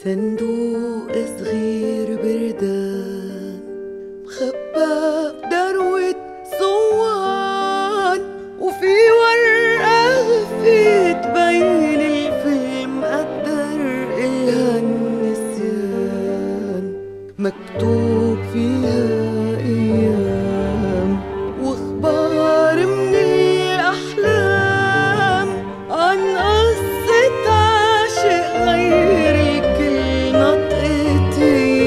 صندوق صغير بردان مخبى بدروة صوان، وفي ورقة خفيت بين الفيلم قدر إلها النسيان، مكتوب فيها أيام وأخبار من الأحلام عن قصة عاشق غير الكل نطقت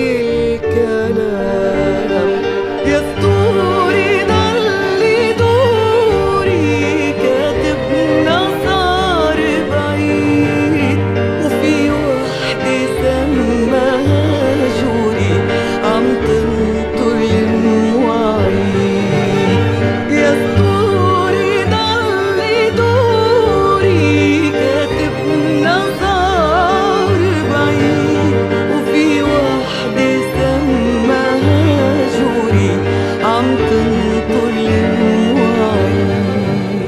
الكلام. يا اسطوري ضلي دوري كاتبنا صار بعيد، وفي وحدة سماها جوري عم تنطر المواعيد. يا اسطوري ضلي دوري كاتبنا صار بعيد، وفي وحدة سماها جوري عم تنطر المواعيد.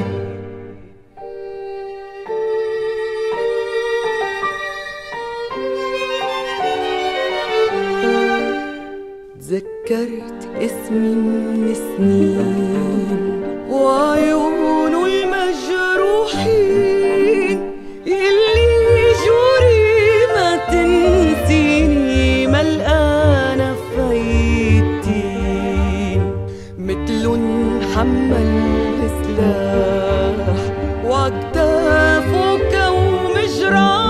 تذكرت اسمي من سنين وعيونه المجروحين، يلي جوري ما تنسيني ملقانة فايتين، متلن حمل سلاح وعكتافه كوم جراح.